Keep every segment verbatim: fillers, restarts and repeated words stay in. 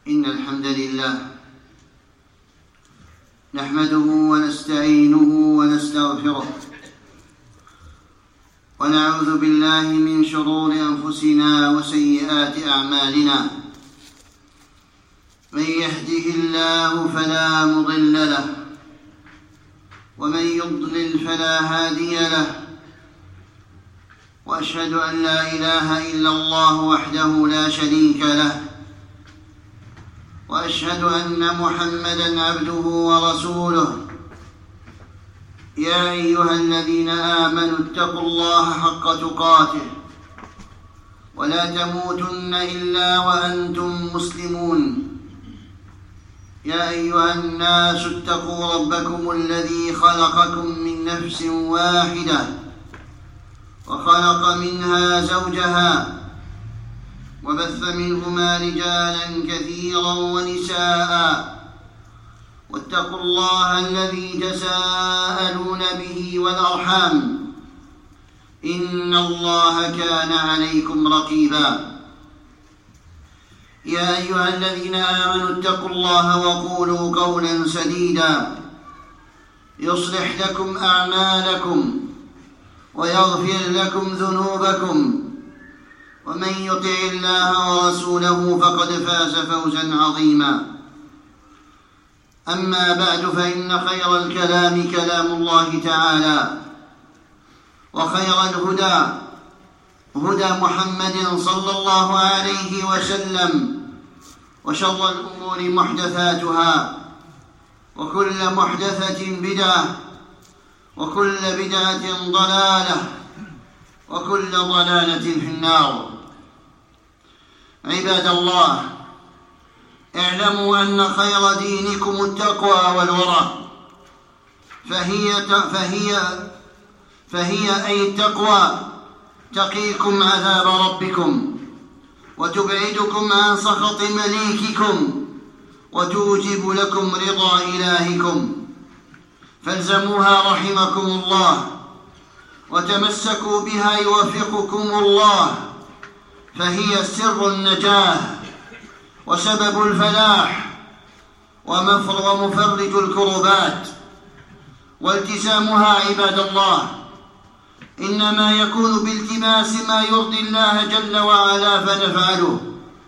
إن الحمد لله نحمده ونستعينه ونستغفره ونعوذ بالله من شرور أنفسنا وسيئات أعمالنا. من يهده الله فلا مضل له ومن يضلل فلا هادي له، وأشهد أن لا إله إلا الله وحده لا شريك له، وأشهد أن محمدًا عبده ورسوله. يا أيها الذين آمنوا اتقوا الله حق تقاته ولا تموتن إلا وأنتم مسلمون. يا أيها الناس اتقوا ربكم الذي خلقكم من نفس واحدة وخلق منها زوجها وبث منهما رجالا كثيرا ونساء، واتقوا الله الذي تساءلون به والأرحام إن الله كان عليكم رقيبا. يا أيها الذين آمنوا اتقوا الله وقولوا قولا سديدا يصلح لكم أعمالكم ويغفر لكم ذنوبكم، ومن يطع الله ورسوله فقد فاز فوزا عظيما. أما بعد، فإن خير الكلام كلام الله تعالى، وخير الهدى هدى محمد صلى الله عليه وسلم، وشر الأمور محدثاتها، وكل محدثة بدعة، وكل بدعة ضلالة، وكل ضلالة في النار. عباد الله، اعلموا أن خير دينكم التقوى والورع، فهي فهي فهي أي التقوى تقيكم عذاب ربكم وتبعدكم عن سخط مليككم وتوجب لكم رضا إلهكم، فالزموها رحمكم الله وتمسكوا بها يوفقكم الله، فهي سر النجاة وسبب الفلاح ومفرج الكربات. والتزامها عباد الله إنما يكون بالتماس ما يرضي الله جل وعلا فنفعله،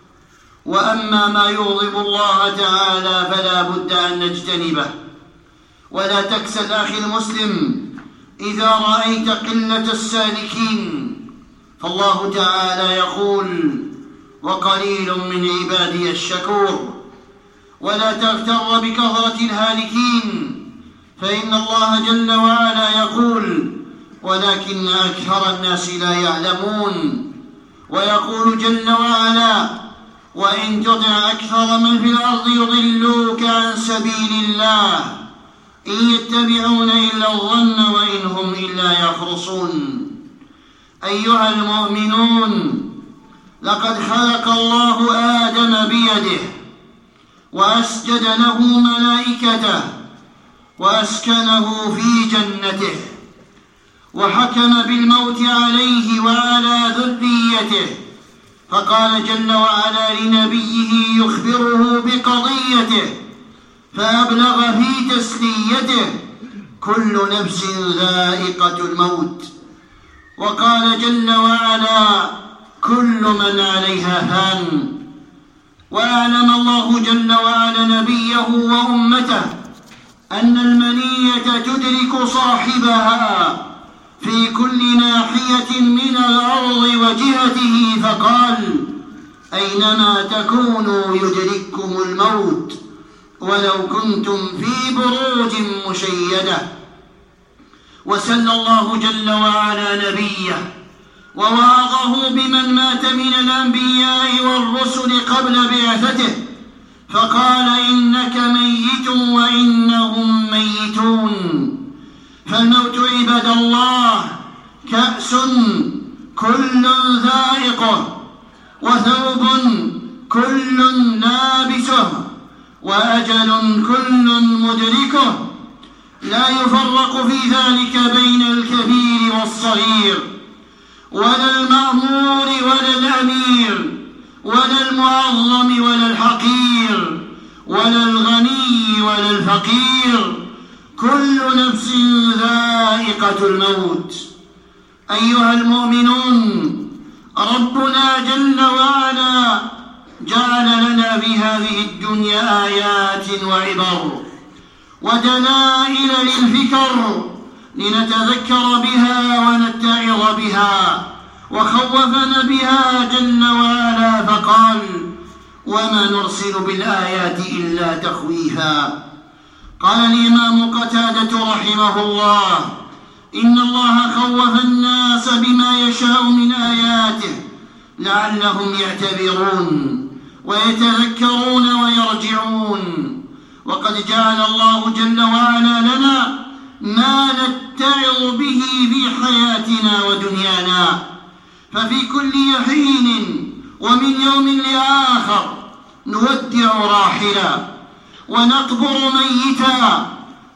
وأما ما يغضب الله تعالى فلا بد أن نجتنبه. ولا تكسل أخي المسلم إذا رأيت قلة السالكين، فالله تعالى يقول: وقليل من عبادي الشكور. ولا تغتر بكثرة الهالكين، فإن الله جل وعلا يقول: ولكن أكثر الناس لا يعلمون. ويقول جل وعلا: وإن تطع أكثر من في الأرض يضلوك عن سبيل الله إن يتبعون إلا الظن وإن هم إلا يخرصون. أيها المؤمنون، لقد خلق الله آدم بيده وأسجد له ملائكته وأسكنه في جنته، وحكم بالموت عليه وعلى ذريته، فقال جل وعلا لنبيه يخبره بقضيته فأبلغ في تسليته: كل نفس ذائقة الموت. وقال جل وعلا: كل من عليها فان. وأعلم الله جل وعلا نبيه وأمته أن المنية تدرك صاحبها في كل ناحية من الأرض وجهته، فقال: أينما تكونوا يدرككم الموت ولو كنتم في بروج مشيدة. وسلى الله جل وعلا نبيه ووعظه بمن مات من الأنبياء والرسل قبل بعثته، فقال: إنك ميت وإنهم ميتون. فالموت عباد الله كأس كل ذائقه، وثوب كل لابسه، وأجل كل مدركه، لا يفرق في ذلك بين الكبير والصغير، ولا المأمور ولا الأمير، ولا المعظم ولا الحقير، الفقير: كل نفس ذائقة الموت. أيها المؤمنون، ربنا جل وعلا جعل لنا في هذه الدنيا آيات وعبر ودلائل للفكر لنتذكر بها ونتعظ بها، وخوفنا بها جل وعلا فقال: وما نرسل بالآيات إلا تخويفا. قال الإمام قتادة رحمه الله: إن الله خوف الناس بما يشاء من آياته لعلهم يعتبرون ويتذكرون ويرجعون. وقد جعل الله جل وعلا لنا ما نتعظ به في حياتنا ودنيانا، ففي كل حين ومن يوم لآخر نودع راحلا ونقبر ميتا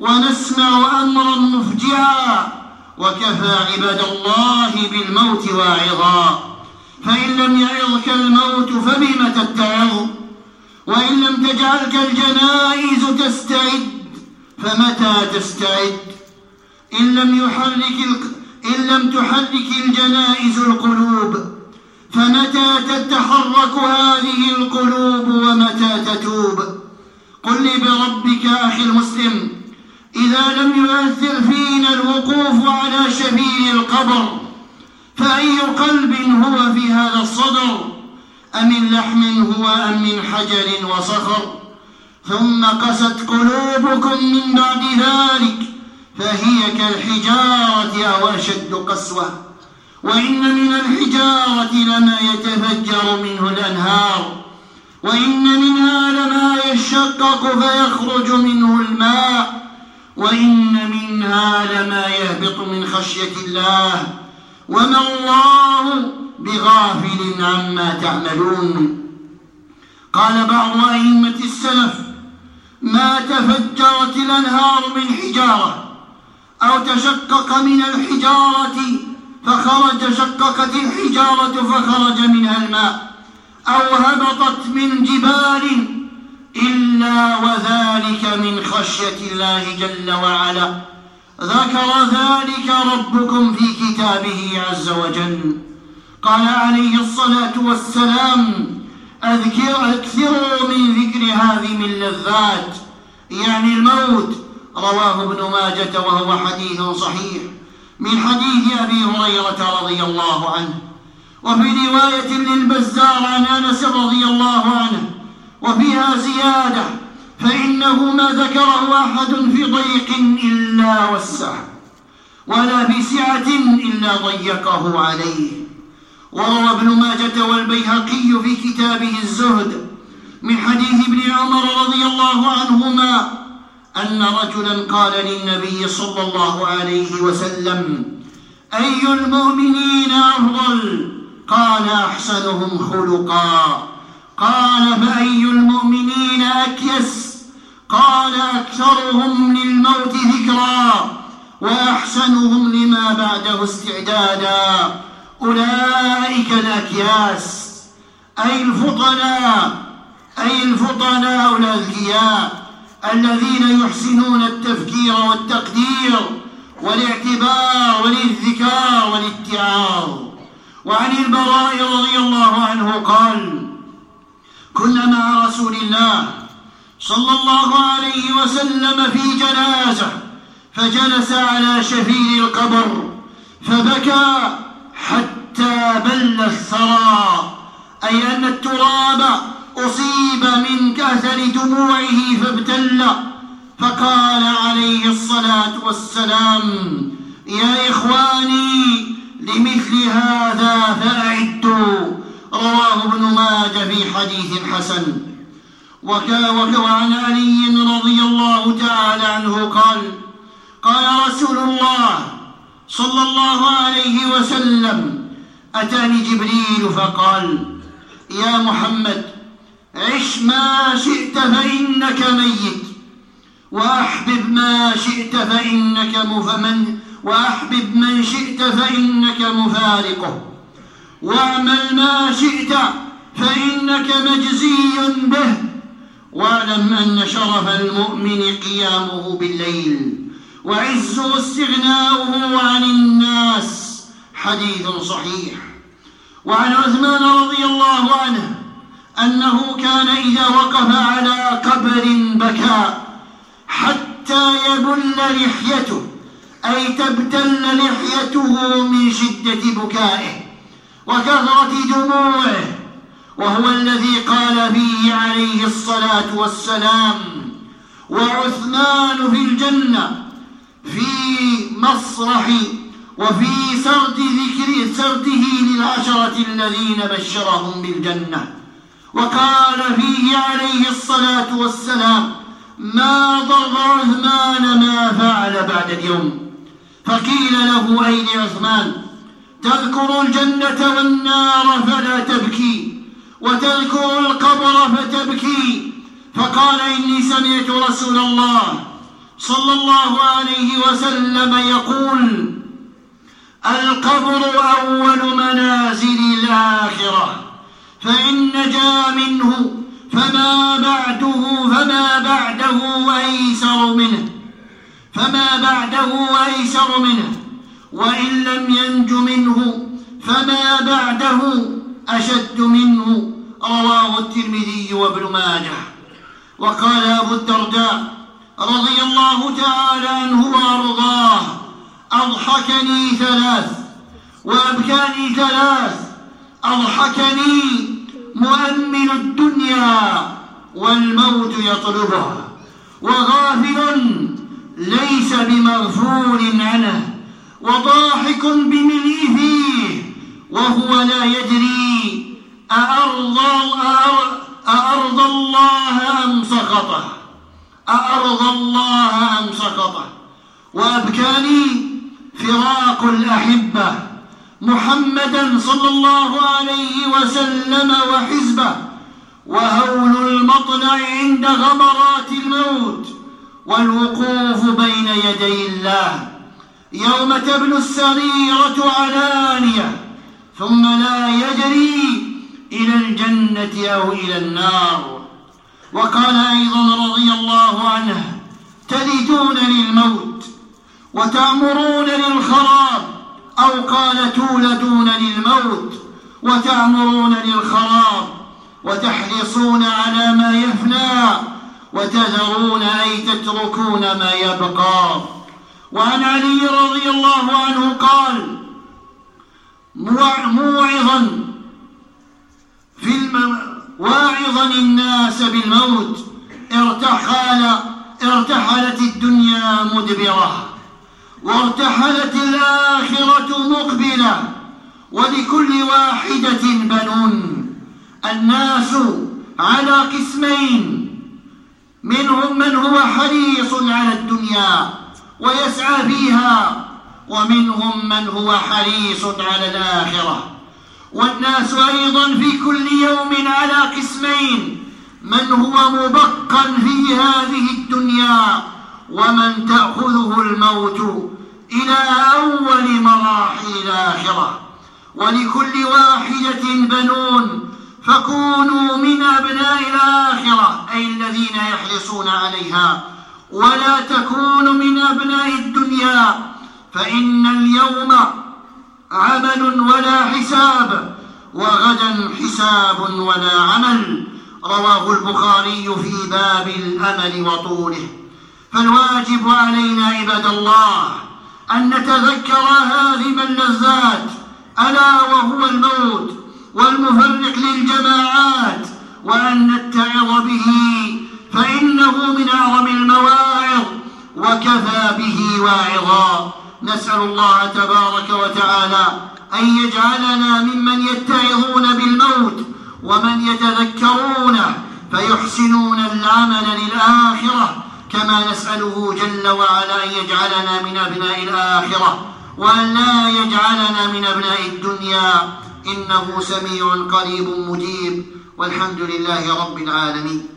ونسمع أمرا مفجعا، وكفى عباد الله بالموت واعظا. فإن لم يعظك الموت فبم تتعظ؟ وإن لم تجعلك الجنائز تستعد فمتى تستعد؟ إن لم يحرك إن لم تحرك الجنائز القلوب فمتى تتحرك هذه القلوب ومتى تتوب؟ قل لي بربك أخي المسلم، إذا لم يؤثر فينا الوقوف على شفير القبر فأي قلب هو في هذا الصدر؟ أمن لحم هو أم من حجر وصخر؟ ثم قست قلوبكم من بعد ذلك فهي كالحجارة أو أشد قسوة. وإن من الحجارة لما يتفجر منه الأنهار، وإن منها لما يشقق فيخرج منه الماء، وإن منها لما يهبط من خشية الله، وما الله بغافل عما تعملون. قال بعض أئمة السلف: ما تفجرت الأنهار من حجارة أو تشقق من الحجارة فخرج شققت الحجارة فخرج منها الماء، أو هبطت من جبال إلا وذلك من خشية الله جل وعلا. ذكر ذلك ربكم في كتابه عز وجل. قال عليه الصلاة والسلام: أكثروا من ذكر هذه من اللذات، يعني الموت. رواه ابن ماجة وهو حديث صحيح من حديث أبي هريرة رضي الله عنه. وفي رواية للبزار عن أنس رضي الله عنه وفيها زيادة: فإنه ما ذكره أحد في ضيق إلا وسعه، ولا في سعة إلا ضيقه عليه. وروى ابن ماجة والبيهقي في كتابه الزهد من حديث ابن عمر رضي الله عنهما أن رجلا قال للنبي صلى الله عليه وسلم: أي المؤمنين أفضل؟ قال: أحسنهم خلقا. قال: فأي المؤمنين أكيس؟ قال: أكثرهم للموت ذكرا وأحسنهم لما بعده استعدادا. أولئك الأكياس، أي الفطناء أي الفطناء الأذكياء الذين يحسنون التفكير والتقدير والاعتبار والذكار والاتعاظ. وعن البراء رضي الله عنه قال: كنا مع رسول الله صلى الله عليه وسلم في جنازة فجلس على شفير القبر فبكى حتى بل الثرى، أي أن التراب أصيب من كأثر دموعه فابتل. فقال عليه الصلاة والسلام: يا إخواني لمثل هذا فأعدوا. رواه ابن ماجه في حديث حسن. وعن علي رضي الله تعالى عنه قال: قال رسول الله صلى الله عليه وسلم: أتاني جبريل فقال: يا محمد، عش ما شئت فإنك ميت، وأحبب ما شئت فإنك مفمن وأحبب من شئت فإنك مفارقه، واعمل ما شئت فإنك مجزي به، واعلم أن شرف المؤمن قيامه بالليل وعزه استغناؤه عن الناس. حديث صحيح. وعن عثمان رضي الله عنه أنه كان إذا وقف على قبر بكى حتى يبل لحيته، أي تبتل لحيته من شدة بكائه وكثرة دموعه، وهو الذي قال فيه عليه الصلاة والسلام: وعثمان في الجنة، في مسرح وفي سرد ذكر سرده للعشرة الذين بشرهم بالجنة. وقال فيه عليه الصلاة والسلام: ما ضر عثمان ما فعل بعد اليوم. فقيل له: أين عثمان؟ تذكر الجنة والنار فلا تبكي، وتذكر القبر فتبكي. فقال: إني سمعت رسول الله صلى الله عليه وسلم يقول: القبر أول منازل الآخرة، فإن نجا منه فما بعده فما بعده أيسر منه فما بعده أيسر منه وإن لم ينج منه فما بعده أشد منه. رواه الترمذي وابن ماجه. وقال أبو الدرداء رضي الله تعالى عنه وأرضاه: أضحكني ثلاث وأبكاني ثلاث. أضحكني مؤمن الدنيا والموت يطلبها، وغافل ليس بمغفول عنه، وضاحك بملء فيه وهو لا يدري أأرضى, أأرضى الله أم سخطه أأرضى الله أم سخطه. وأبكاني فراق الأحبة محمدا صلى الله عليه وسلم وحزبه، وهول المطلع عند غمرات الموت، والوقوف بين يدي الله يوم تبلو السريرة علانية ثم لا يجري إلى الجنة أو إلى النار. وقال أيضا رضي الله عنه: تلدون للموت وتأمرون للخراب، أو قال: تولدون للموت وتأمرون للخراب، وتحرصون على ما يفنى وتذرون أي تتركون ما يبقى. وعن علي رضي الله عنه قال: موعظا في الم... واعظا الناس بالموت، ارتحل ارتحلت الدنيا مدبرة وارتحلت الآخرة مقبلة، ولكل واحدة بنون. الناس على قسمين: منهم من هو حريص على الدنيا ويسعى فيها، ومنهم من هو حريص على الآخرة. والناس أيضا في كل يوم على قسمين: من هو مبقى في هذه الدنيا، ومن تأخذه الموت إلى أول مراحل الآخرة. ولكل واحدة بنون، فكونوا من أبناء الآخرة أي الذين يحرصون عليها، ولا تكونوا من أبناء الدنيا، فإن اليوم عمل ولا حساب، وغدا حساب ولا عمل. رواه البخاري في باب الأمل وطوله. فالواجب علينا عباد الله أن نتذكر هذه اللذات، ألا وهو الموت والمفرق للجماعات، وأن نتعظ به، فإنه من أعظم المواعظ وكفى به واعظا. نسأل الله تبارك وتعالى أن يجعلنا ممن يتعظون بالموت ومن يتذكرونه فيحسنون العمل للآخرة، كما نسأله جل وعلا أن يجعلنا من أبناء الآخرة وأن لا يجعلنا من أبناء الدنيا، إنه سميع قريب مجيب، والحمد لله رب العالمين.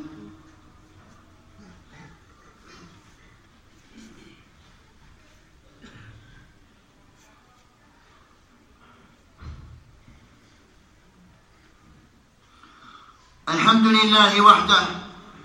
الحمد لله وحده،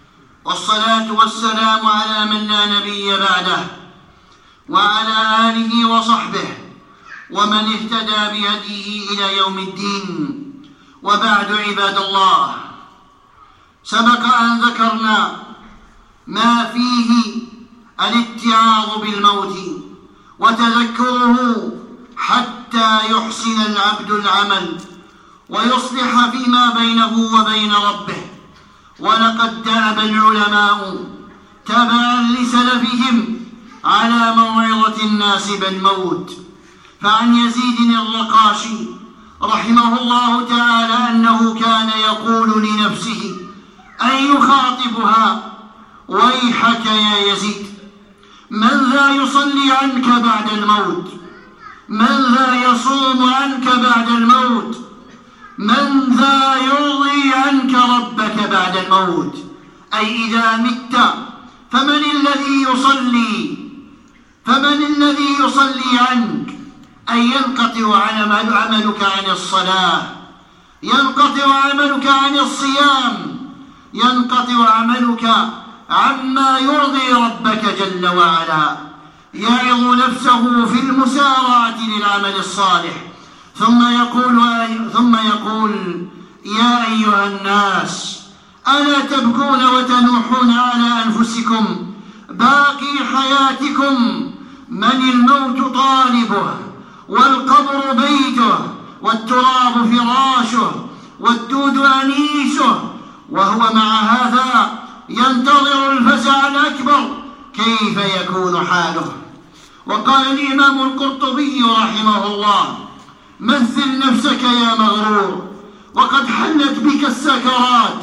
والصلاة والسلام على من لا نبي بعده وعلى آله وصحبه ومن اهتدى بهديه إلى يوم الدين. وبعد، عباد الله، سبق أن ذكرنا ما فيه الاتعاظ بالموت وتذكره حتى يحسن العبد العمل ويصلح فيما بينه وبين ربه. ولقد دأب العلماء تبعا لسلفهم على موعظة الناس بالموت. فعن يزيد الرقاشي رحمه الله تعالى أنه كان يقول لنفسه أن يخاطبها: ويحك يا يزيد، من ذا يصلي عنك بعد الموت؟ من ذا يصوم عنك بعد الموت؟ من ذا يرضي عنك ربك بعد الموت؟ أي إذا مت فمن الذي يصلي فمن الذي يصلي عنك؟ أي ينقطع عملك عن الصلاة، ينقطع عملك عن الصيام، ينقطع عملك عما يرضي ربك جل وعلا. يعظ نفسه في المسارعة للعمل الصالح، ثم يقول ثم يقول يا أيها الناس، ألا تبكون وتنوحون على أنفسكم باقي حياتكم؟ من الموت طالبه، والقبر بيته، والتراب فراشه، والدود أنيسه، وهو مع هذا ينتظر الفزع الأكبر، كيف يكون حاله؟ وقال الإمام القرطبي رحمه الله: مثل نفسك يا مغرور، وقد حلت بك السكرات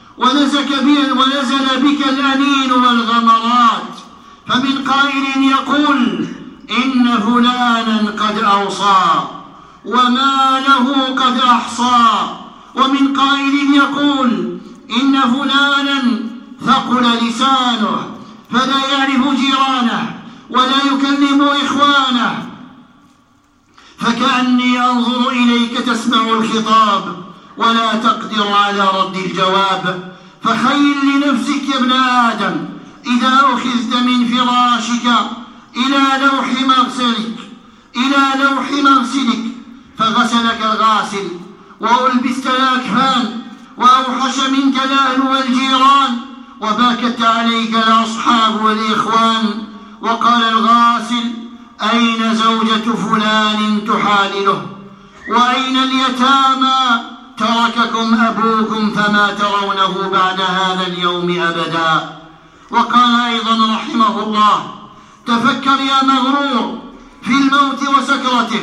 ونزل بك الأنين والغمرات، فمن قائل يقول إن فلانا قد أوصى وما له قد أحصى، ومن قائل يقول إن فلانا ثقل لسانه فلا يعرف جيرانه ولا يكلم إخوانه، فكأني أنظر إليك تسمع الخطاب ولا تقدر على رد الجواب. فخيل لنفسك يا ابن آدم إذا أخذت من فراشك إلى لوح مغسلك إلى لوح مغسلك فغسلك الغاسل، وألبست الأكفان، وأوحش منك الأهل والجيران، وباكت عليك الأصحاب والإخوان. وقال الغاسل: أين زوجة فلان تحالله؟ وأين اليتامى؟ ترككم أبوكم فما ترونه بعد هذا اليوم أبدا. وقال أيضا رحمه الله: تفكر يا مغرور في الموت وسكرته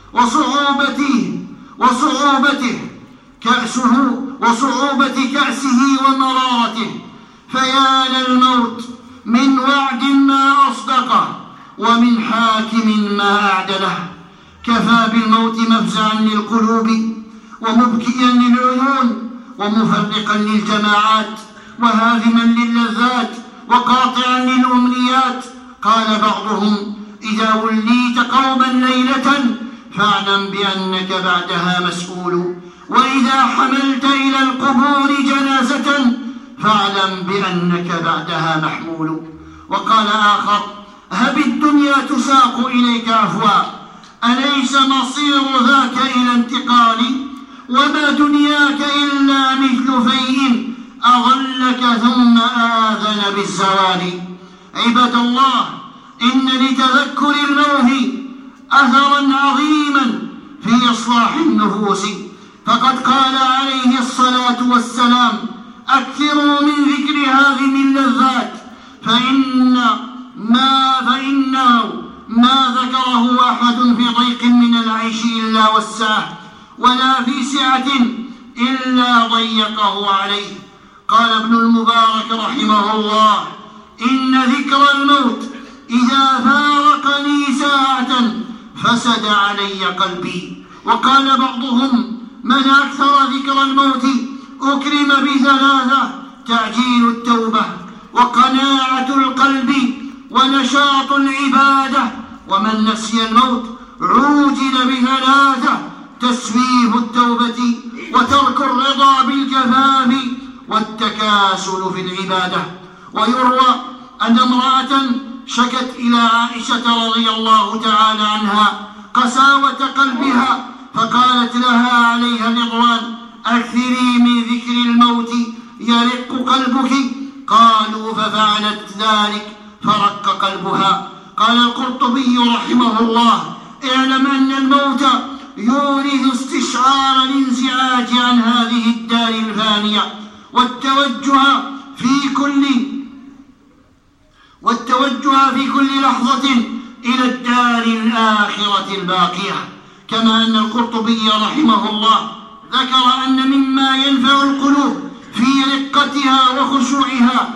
وصعوبته وصعوبته كأسه وصعوبة كأسه ومرارته، فيا للموت من وعد ما أصدقه ومن حاكم ما أعدله. كفى بالموت مفزعا للقلوب ومبكيا للعيون ومفرقا للجماعات وهاذما للذات وقاطعا للأمنيات. قال بعضهم: إذا وليت قوما ليلة فاعلم بأنك بعدها مسؤول، وإذا حملت إلى القبور جنازة فاعلم بأنك بعدها محمول. وقال آخر: هب الدنيا تساق إليك عفوا، أليس مصير ذاك إلى انتقال؟ وما دنياك إلا مثل فيء أظلك ثم آذن بالزوال. عباد الله، إن لتذكر الموت أثرا عظيما في إصلاح النفوس، فقد قال عليه الصلاة والسلام: أكثروا من ذكر هذه اللذات فإن ما فإنه ما ذكره أحد في ضيق من العيش إلا وسعه، ولا في سعة إلا ضيقه عليه. قال ابن المبارك رحمه الله: إن ذكر الموت إذا فارقني ساعة فسد علي قلبي. وقال بعضهم: من أكثر ذكر الموت أكرم بثلاثة: تعجيل التوبة، وقناعة القلب، ونشاط العبادة. ومن نسي الموت عوجل بثلاثة: تسويف التوبة، وترك الرضا بالكفاف، والتكاسل في العبادة. ويروى أن امرأة شكت إلى عائشة رضي الله تعالى عنها قساوة قلبها، فقالت لها عليها الرضوان: أكثري من ذكر الموت يرق قلبك. قالوا ففعلت ذلك فرق قلبها. قال القرطبي رحمه الله: اعلم أن الموت يورث استشعار الانزعاج عن هذه الدار الفانية والتوجه في كل والتوجه في كل لحظة إلى الدار الآخرة الباقية. كما أن القرطبي رحمه الله ذكر أن مما ينفع القلوب في رقتها وخشوعها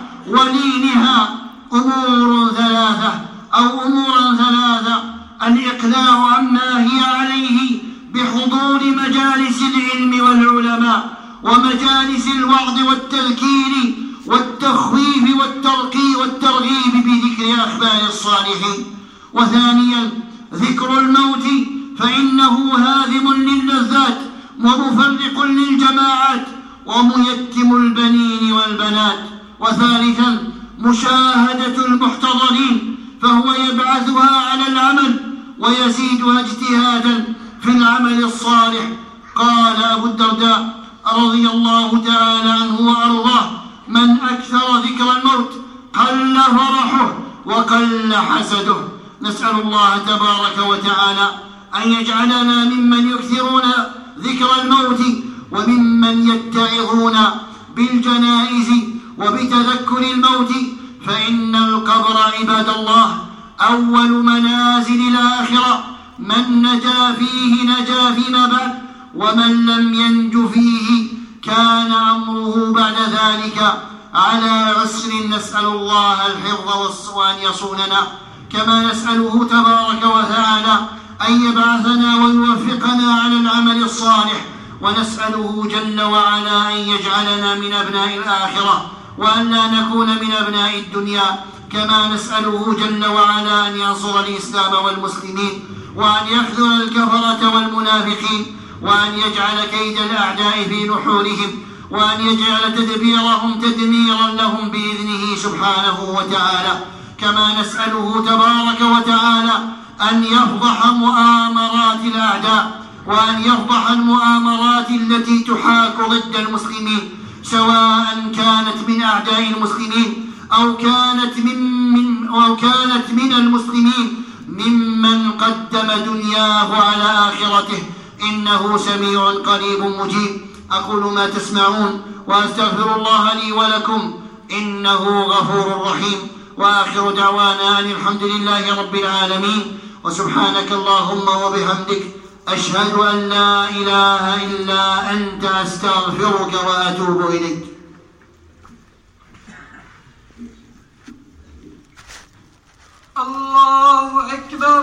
ولينها أمور ثلاثة أو أمورا ثلاثة: الإقلاع عما هي عليه بحضور مجالس العلم والعلماء ومجالس الوعظ والتذكير والتخويف والترقي والترغيب بذكر أخبار الصالحين. وثانيا ذكر الموت، فإنه هادم للذات ومفرق للجماعات وميتم البنين والبنات. وثالثا مشاهدة المحتضرين، فهو يبعثها على العمل ويزيدها اجتهادا في العمل الصالح. قال أبو الدرداء رضي الله تعالى عنه وأرضاه: من أكثر ذكر الموت قل فرحه وقل حسده. نسأل الله تبارك وتعالى أن يجعلنا ممن يكثرون ذكر الموت وممن يتعظون بالجنائز وبتذكر الموت، فإن القبر عباد الله أول منازل الآخرة، من نجا فيه نجا فيما بعد، ومن لم ينج فيه كان أمره بعد ذلك على عسر. نسأل الله الحفظ وأن يصوننا، كما نسأله تبارك وتعالى أن يبعثنا ويوفقنا على العمل الصالح، ونسأله جل وعلا أن يجعلنا من أبناء الآخرة وأن لا نكون من أبناء الدنيا. كما نسأله جل وعلا أن ينصر الإسلام والمسلمين، وأن يخذل الكفرة والمنافقين، وأن يجعل كيد الأعداء في نحورهم، وأن يجعل تدبيرهم تدميرا لهم بإذنه سبحانه وتعالى. كما نسأله تبارك وتعالى أن يفضح مؤامرات الأعداء، وأن يفضح المؤامرات التي تحاك ضد المسلمين، سواء كانت من أعداء المسلمين أو كانت من, من أو كانت من المسلمين ممن قدم دنياه على آخرته، إنه سميع قريب مجيب. أقول ما تسمعون وأستغفر الله لي ولكم، إنه غفور رحيم. وآخر دعوانا أن الحمد لله رب العالمين، وسبحانك اللهم وبحمدك أشهد أن لا إله إلا أنت أستغفرك وأتوب إليك. الله أكبر.